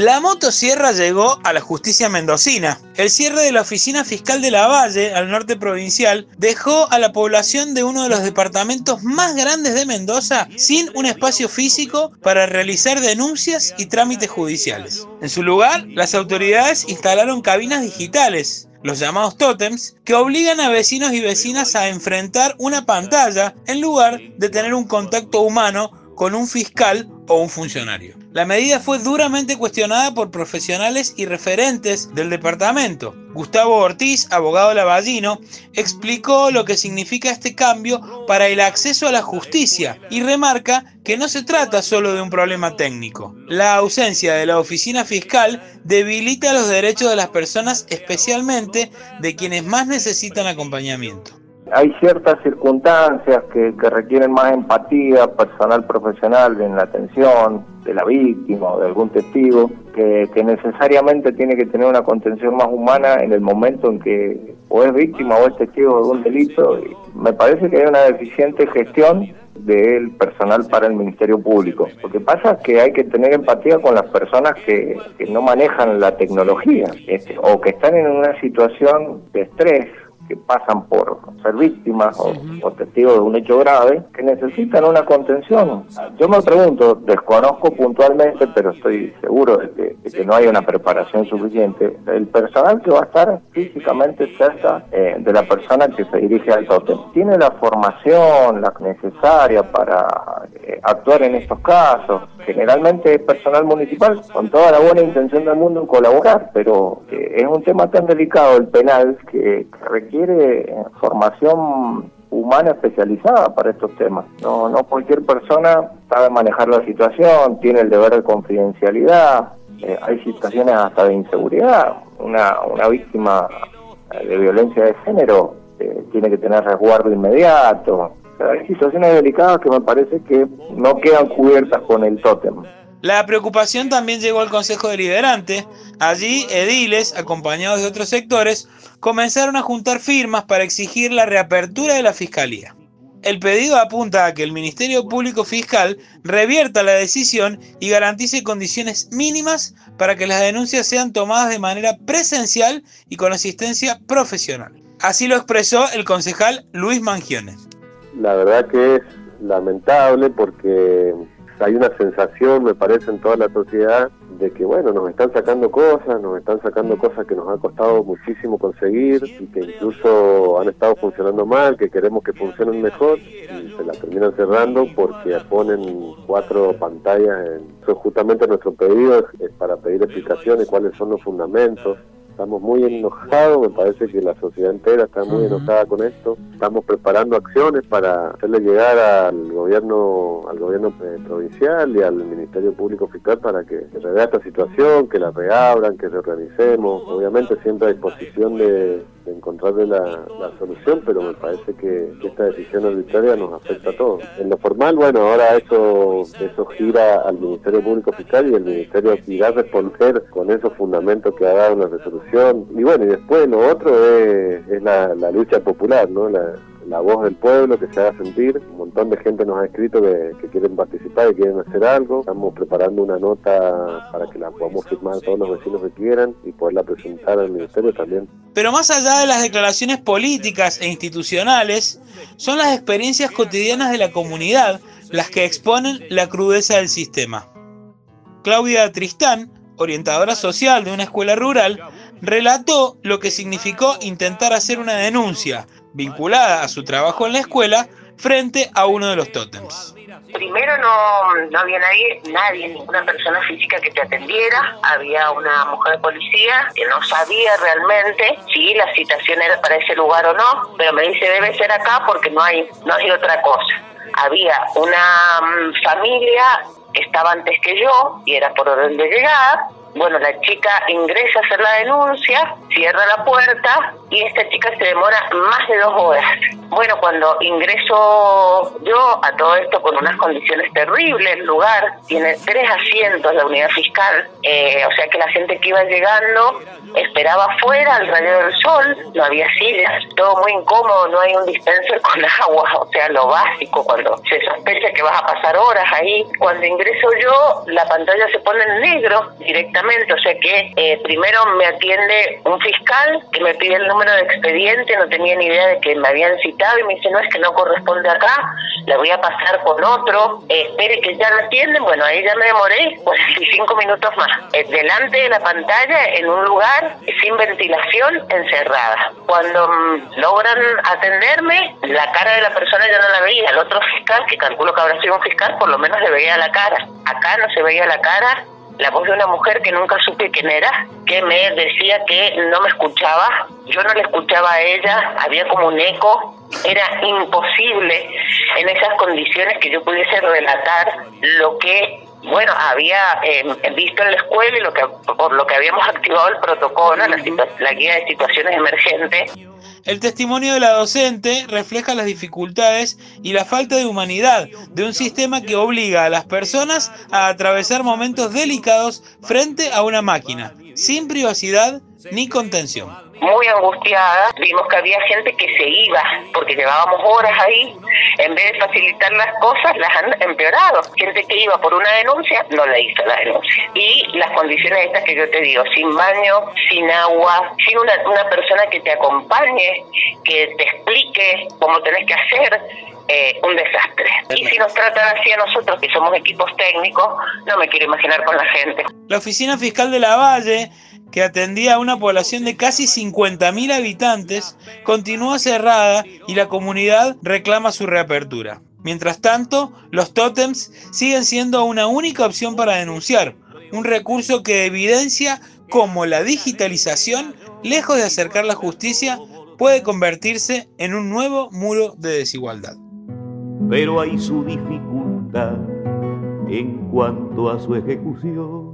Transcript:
La motosierra llegó a la justicia mendocina. El cierre de la oficina fiscal de Lavalle, al norte provincial, dejó a la población de uno de los departamentos más grandes de Mendoza sin un espacio físico para realizar denuncias y trámites judiciales. En su lugar, las autoridades instalaron cabinas digitales, los llamados tótems, que obligan a vecinos y vecinas a enfrentar una pantalla en lugar de tener un contacto humano con un fiscal o un funcionario. La medida fue duramente cuestionada por profesionales y referentes del departamento. Gustavo Ortiz, abogado lavallino, explicó lo que significa este cambio para el acceso a la justicia y remarca que no se trata solo de un problema técnico. La ausencia de la oficina fiscal debilita los derechos de las personas, especialmente de quienes más necesitan acompañamiento. Hay ciertas circunstancias que requieren más empatía personal profesional en la atención de la víctima o de algún testigo, que necesariamente tiene que tener una contención más humana en el momento en que o es víctima o es testigo de algún delito. Y me parece que hay una deficiente gestión del personal para el Ministerio Público. Lo que pasa es que hay que tener empatía con las personas que no manejan la tecnología, o que están en una situación de estrés, que pasan por ser víctimas o testigos de un hecho grave, que necesitan una contención. Yo me pregunto, desconozco puntualmente, pero estoy seguro de que no hay una preparación suficiente. El personal que va a estar físicamente cerca de la persona que se dirige al tótem, ¿tiene la formación la necesaria para actuar en estos casos? Generalmente es personal municipal con toda la buena intención del mundo en colaborar, pero es un tema tan delicado el penal que requiere formación humana especializada para estos temas. No cualquier persona sabe manejar la situación, tiene el deber de confidencialidad, hay situaciones hasta de inseguridad. Una víctima de violencia de género tiene que tener resguardo inmediato. Hay situaciones delicadas que me parece que no quedan cubiertas con el tótem. La preocupación también llegó al Consejo Deliberante. Allí, ediles, acompañados de otros sectores, comenzaron a juntar firmas para exigir la reapertura de la Fiscalía. El pedido apunta a que el Ministerio Público Fiscal revierta la decisión y garantice condiciones mínimas para que las denuncias sean tomadas de manera presencial y con asistencia profesional. Así lo expresó el concejal Luis Mangione. La verdad que es lamentable porque hay una sensación, me parece, en toda la sociedad de que, bueno, nos están sacando cosas que nos ha costado muchísimo conseguir y que incluso han estado funcionando mal, que queremos que funcionen mejor y se las terminan cerrando porque ponen 4 pantallas. Eso justamente nuestro pedido es para pedir explicaciones, cuáles son los fundamentos. Estamos muy enojados, me parece que la sociedad entera está muy enojada con esto. Estamos preparando acciones para hacerle llegar al gobierno provincial y al Ministerio Público Fiscal para que revea esta situación, que la reabran, que reorganicemos. Obviamente siempre a disposición de encontrarle la solución, pero me parece que esta decisión arbitraria nos afecta a todos. En lo formal, bueno, ahora eso gira al Ministerio Público Fiscal y el Ministerio irá a responder con esos fundamentos que ha dado la resolución. Y bueno, y después lo otro es la lucha popular, ¿no? La voz del pueblo que se haga sentir. Un montón de gente nos ha escrito que quieren participar y quieren hacer algo. Estamos preparando una nota para que la podamos firmar todos los vecinos que quieran y poderla presentar al ministerio también. Pero más allá de las declaraciones políticas e institucionales, son las experiencias cotidianas de la comunidad las que exponen la crudeza del sistema. Claudia Tristán, orientadora social de una escuela rural, relató lo que significó intentar hacer una denuncia vinculada a su trabajo en la escuela frente a uno de los tótems. Primero no había nadie, ninguna persona física que te atendiera. Había una mujer policía que no sabía realmente si la citación era para ese lugar o no, pero me dice debe ser acá porque no hay otra cosa. Había una familia que estaba antes que yo y era por orden de llegada. Bueno, la chica ingresa a hacer la denuncia, cierra la puerta y esta chica se demora más de 2 horas. Bueno, cuando ingreso yo a todo esto con unas condiciones terribles, el lugar tiene 3 asientos, la unidad fiscal, o sea que la gente que iba llegando esperaba afuera al rayo del sol, no había sillas, todo muy incómodo, no hay un dispenser con agua, o sea, lo básico, cuando se sospecha que vas a pasar horas ahí. Cuando ingreso yo, la pantalla se pone en negro directamente tranquilamente, o sea que primero me atiende un fiscal que me pide el número de expediente, no tenía ni idea de que me habían citado y me dice, no, es que no corresponde acá, la voy a pasar con otro, espere que ya la atienden. Bueno, ahí ya me demoré 45 minutos más, delante de la pantalla, en un lugar sin ventilación, encerrada. Cuando logran atenderme, la cara de la persona ya no la veía. El otro fiscal, que calculo que habrá sido un fiscal, por lo menos le veía la cara. Acá no se veía la cara. La voz de una mujer que nunca supe quién era, que me decía que no me escuchaba, yo no le escuchaba a ella, había como un eco, era imposible en esas condiciones que yo pudiese relatar lo que, bueno, había visto en la escuela y por lo que habíamos activado el protocolo, la guía de situaciones emergentes. El testimonio de la docente refleja las dificultades y la falta de humanidad de un sistema que obliga a las personas a atravesar momentos delicados frente a una máquina, sin privacidad ni contención. Muy angustiada, vimos que había gente que se iba, porque llevábamos horas ahí, en vez de facilitar las cosas, las han empeorado. Gente que iba por una denuncia, no la hizo la denuncia. Y las condiciones estas que yo te digo, sin baño, sin agua, sin una persona que te acompañe, que te explique cómo tenés que hacer, un desastre. Y si nos tratan así a nosotros, que somos equipos técnicos, no me quiero imaginar con la gente. La Oficina Fiscal de Lavalle, que atendía a una población de casi 50.000 habitantes, continúa cerrada y la comunidad reclama su reapertura. Mientras tanto, los tótems siguen siendo una única opción para denunciar, un recurso que evidencia cómo la digitalización, lejos de acercar la justicia, puede convertirse en un nuevo muro de desigualdad. Pero hay su dificultad en cuanto a su ejecución.